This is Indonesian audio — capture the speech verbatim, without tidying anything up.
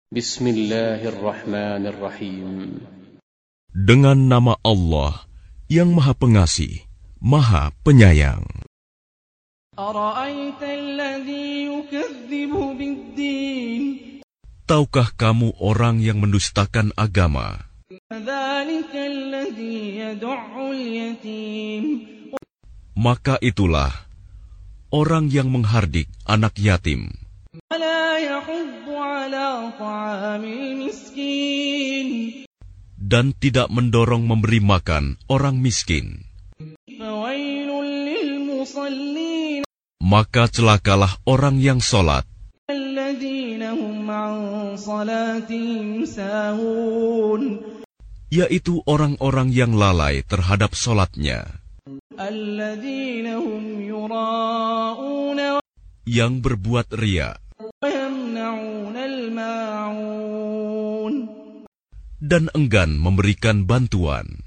Bismillahirrahmanirrahim. Dengan nama Allah yang Maha Pengasih, Maha Penyayang. Tahukah kamu orang yang mendustakan agama? Maka itulah orang yang menghardik anak yatim dan tidak mendorong memberi makan orang miskin. Maka celakalah orang yang sholat, yaitu orang-orang yang lalai terhadap sholatnya, yang berbuat riya dan enggan memberikan bantuan.